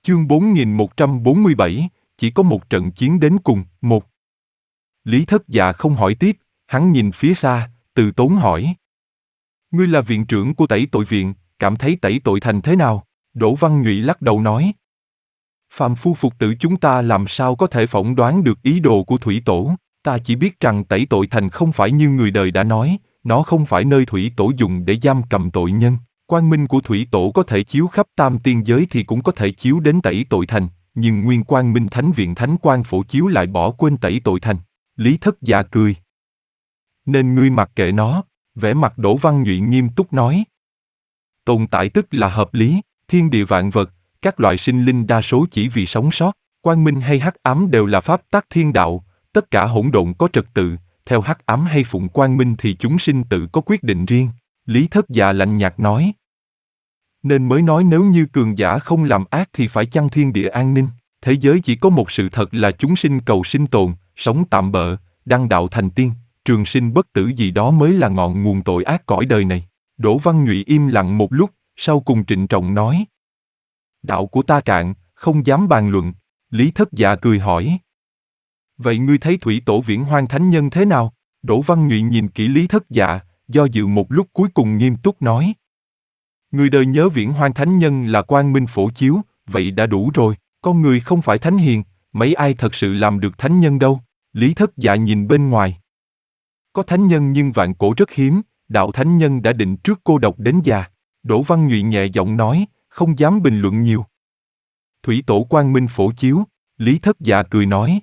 Chương 4147, chỉ có một trận chiến đến cùng, một. Lý Thất Dạ không hỏi tiếp, hắn nhìn phía xa, từ tốn hỏi. Ngươi là viện trưởng của Tẩy Tội Viện, cảm thấy tẩy tội thành thế nào? Đỗ Văn Nhụy lắc đầu nói. Phàm phu phục tử chúng ta làm sao có thể phỏng đoán được ý đồ của thủy tổ, ta chỉ biết rằng Tẩy Tội Thành không phải như người đời đã nói, nó không phải nơi thủy tổ dùng để giam cầm tội nhân. Quang minh của thủy tổ có thể chiếu khắp tam tiên giới thì cũng có thể chiếu đến Tẩy Tội Thành, nhưng Nguyên Quang Minh Thánh Viện Thánh Quang Phổ chiếu lại bỏ quên Tẩy Tội Thành. Lý Thất Dạ cười. Nên ngươi mặc kệ nó, vẻ mặt Đỗ Văn Nhụy nghiêm túc nói. Tồn tại tức là hợp lý, thiên địa vạn vật, các loại sinh linh đa số chỉ vì sống sót, quang minh hay hắc ám đều là pháp tắc thiên đạo, tất cả hỗn độn có trật tự, theo hắc ám hay phụng quang minh thì chúng sinh tự có quyết định riêng. Lý Thất Dạ lạnh nhạt nói. Nên mới nói nếu như cường giả không làm ác thì phải chăng thiên địa an ninh, thế giới chỉ có một sự thật là chúng sinh cầu sinh tồn, sống tạm bợ, đăng đạo thành tiên, trường sinh bất tử gì đó mới là ngọn nguồn tội ác cõi đời này. Đỗ Văn Nhụy im lặng một lúc, sau cùng trịnh trọng nói. Đạo của ta cạn, không dám bàn luận. Lý Thất Dạ cười hỏi. Vậy ngươi thấy thủy tổ Viễn Hoang Thánh Nhân thế nào? Đỗ Văn Nhụy nhìn kỹ Lý Thất Dạ, do dự một lúc cuối cùng nghiêm túc nói. Người đời nhớ Viễn Hoang Thánh Nhân là quang minh phổ chiếu, vậy đã đủ rồi, con người không phải thánh hiền, mấy ai thật sự làm được thánh nhân đâu. Lý Thất Dạ nhìn bên ngoài. Có thánh nhân nhưng vạn cổ rất hiếm, đạo thánh nhân đã định trước cô độc đến già. Đỗ Văn Nhụy nhẹ giọng nói, không dám bình luận nhiều. Thủy tổ quang minh phổ chiếu, Lý Thất Dạ cười nói.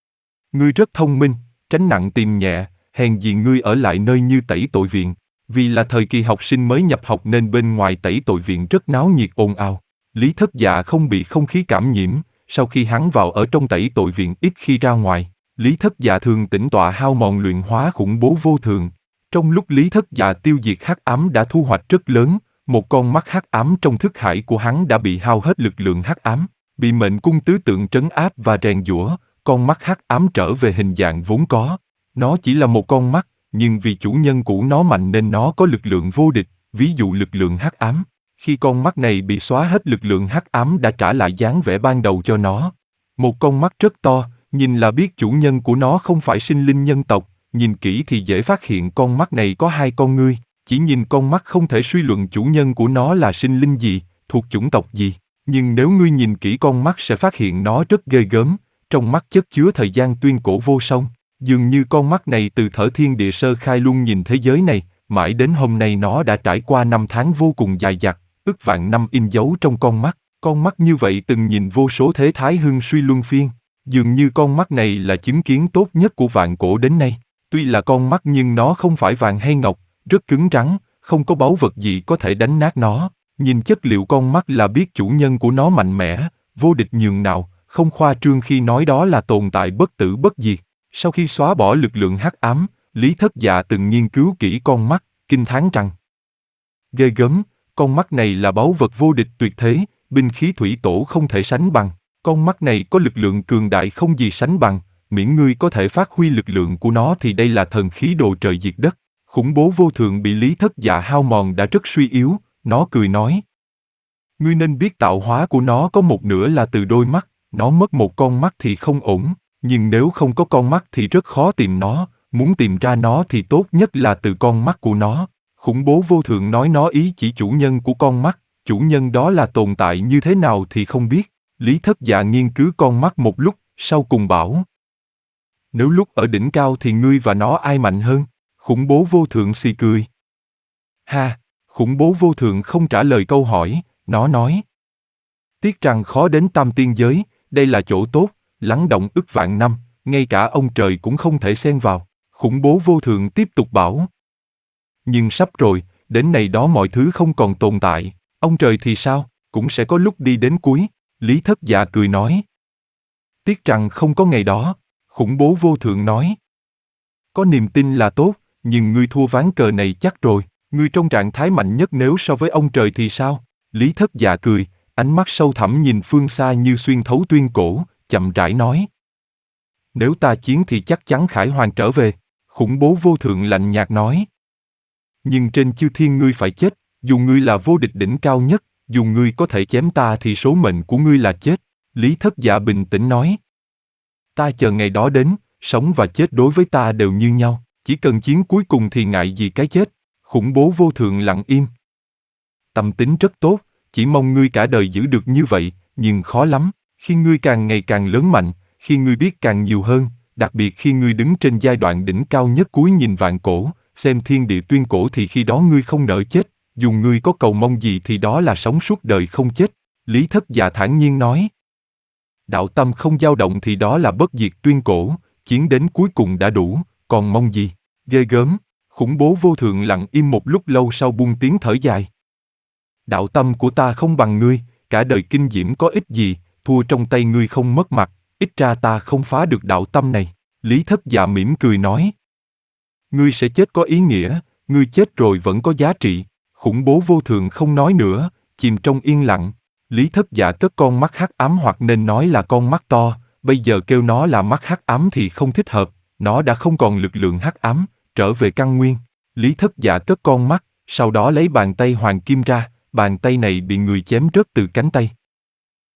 Ngươi rất thông minh, tránh nặng tìm nhẹ, hèn gì ngươi ở lại nơi như Tẩy Tội Viện. Vì là thời kỳ học sinh mới nhập học nên bên ngoài Tẩy Tội Viện rất náo nhiệt ồn ào. Lý Thất Dạ không bị không khí cảm nhiễm, sau khi hắn vào ở trong Tẩy Tội Viện ít khi ra ngoài. Lý Thất Dạ thường tĩnh tọa hao mòn luyện hóa khủng bố vô thường. Trong lúc Lý Thất Dạ tiêu diệt hắc ám đã thu hoạch rất lớn, một con mắt hắc ám trong thức hải của hắn đã bị hao hết lực lượng hắc ám, bị mệnh cung tứ tượng trấn áp và rèn giũa, con mắt hắc ám trở về hình dạng vốn có. Nó chỉ là một con mắt, nhưng vì chủ nhân của nó mạnh nên nó có lực lượng vô địch, ví dụ lực lượng hắc ám. Khi con mắt này bị xóa hết lực lượng hắc ám đã trả lại dáng vẻ ban đầu cho nó. Một con mắt rất to, nhìn là biết chủ nhân của nó không phải sinh linh nhân tộc, nhìn kỹ thì dễ phát hiện con mắt này có hai con ngươi, chỉ nhìn con mắt không thể suy luận chủ nhân của nó là sinh linh gì, thuộc chủng tộc gì, nhưng nếu ngươi nhìn kỹ con mắt sẽ phát hiện nó rất ghê gớm, trong mắt chất chứa thời gian tuyên cổ vô song, dường như con mắt này từ thở thiên địa sơ khai luôn nhìn thế giới này, mãi đến hôm nay nó đã trải qua năm tháng vô cùng dài dặt, ức vạn năm in dấu trong con mắt như vậy từng nhìn vô số thế thái hưng suy luân phiên. Dường như con mắt này là chứng kiến tốt nhất của vạn cổ đến nay. Tuy là con mắt nhưng nó không phải vàng hay ngọc, rất cứng rắn, không có báu vật gì có thể đánh nát nó. Nhìn chất liệu con mắt là biết chủ nhân của nó mạnh mẽ, vô địch nhường nào, không khoa trương khi nói đó là tồn tại bất tử bất diệt. Sau khi xóa bỏ lực lượng hắc ám, Lý Thất Dạ từng nghiên cứu kỹ con mắt, kinh thán rằng ghê gớm, con mắt này là báu vật vô địch tuyệt thế, binh khí thủy tổ không thể sánh bằng. Con mắt này có lực lượng cường đại không gì sánh bằng, miễn ngươi có thể phát huy lực lượng của nó thì đây là thần khí đồ trời diệt đất. Khủng bố vô thường bị Lý Thất Dạ hao mòn đã rất suy yếu, nó cười nói. Ngươi nên biết tạo hóa của nó có một nửa là từ đôi mắt, nó mất một con mắt thì không ổn, nhưng nếu không có con mắt thì rất khó tìm nó, muốn tìm ra nó thì tốt nhất là từ con mắt của nó. Khủng bố vô thường nói nó ý chỉ chủ nhân của con mắt, chủ nhân đó là tồn tại như thế nào thì không biết. Lý Thất Dạ nghiên cứu con mắt một lúc, sau cùng bảo. Nếu lúc ở đỉnh cao thì ngươi và nó ai mạnh hơn? Khủng bố vô thường xì cười. Ha, khủng bố vô thường không trả lời câu hỏi, nó nói. Tiếc rằng khó đến tam tiên giới, đây là chỗ tốt, lắng động ức vạn năm, ngay cả ông trời cũng không thể xen vào. Khủng bố vô thường tiếp tục bảo. Nhưng sắp rồi, đến này đó mọi thứ không còn tồn tại, ông trời thì sao, cũng sẽ có lúc đi đến cuối. Lý Thất Dạ cười nói. Tiếc rằng không có ngày đó, khủng bố vô thường nói. Có niềm tin là tốt, nhưng ngươi thua ván cờ này chắc rồi, ngươi trong trạng thái mạnh nhất nếu so với ông trời thì sao? Lý Thất Dạ cười, ánh mắt sâu thẳm nhìn phương xa như xuyên thấu tuyên cổ, chậm rãi nói. Nếu ta chiến thì chắc chắn khải hoàn trở về, khủng bố vô thường lạnh nhạt nói. Nhưng trên chư thiên ngươi phải chết, dù ngươi là vô địch đỉnh cao nhất, dù ngươi có thể chém ta thì số mệnh của ngươi là chết. Lý Thất Dạ bình tĩnh nói. Ta chờ ngày đó đến, sống và chết đối với ta đều như nhau, chỉ cần chiến cuối cùng thì ngại gì cái chết. Khủng bố vô thượng lặng im. Tâm tính rất tốt, chỉ mong ngươi cả đời giữ được như vậy, nhưng khó lắm. Khi ngươi càng ngày càng lớn mạnh, khi ngươi biết càng nhiều hơn, đặc biệt khi ngươi đứng trên giai đoạn đỉnh cao nhất cuối nhìn vạn cổ, xem thiên địa tuyên cổ thì khi đó ngươi không nỡ chết, dù ngươi có cầu mong gì thì đó là sống suốt đời không chết. Lý Thất Dạ thản nhiên nói. Đạo tâm không dao động thì đó là bất diệt tuyên cổ, chiến đến cuối cùng đã đủ, còn mong gì? Ghê gớm. Khủng bố vô thượng lặng im một lúc lâu sau buông tiếng thở dài. Đạo tâm của ta không bằng ngươi, cả đời kinh diễm có ích gì, thua trong tay ngươi không mất mặt, ít ra ta không phá được đạo tâm này. Lý Thất Dạ mỉm cười nói. Ngươi sẽ chết có ý nghĩa, ngươi chết rồi vẫn có giá trị. Khủng bố vô thượng không nói nữa, chìm trong yên lặng. Lý Thất Dạ cất con mắt hắc ám, hoặc nên nói là con mắt to, bây giờ kêu nó là mắt hắc ám thì không thích hợp, nó đã không còn lực lượng hắc ám, trở về căn nguyên. Lý Thất Dạ cất con mắt, sau đó lấy bàn tay hoàng kim ra, bàn tay này bị người chém rớt từ cánh tay.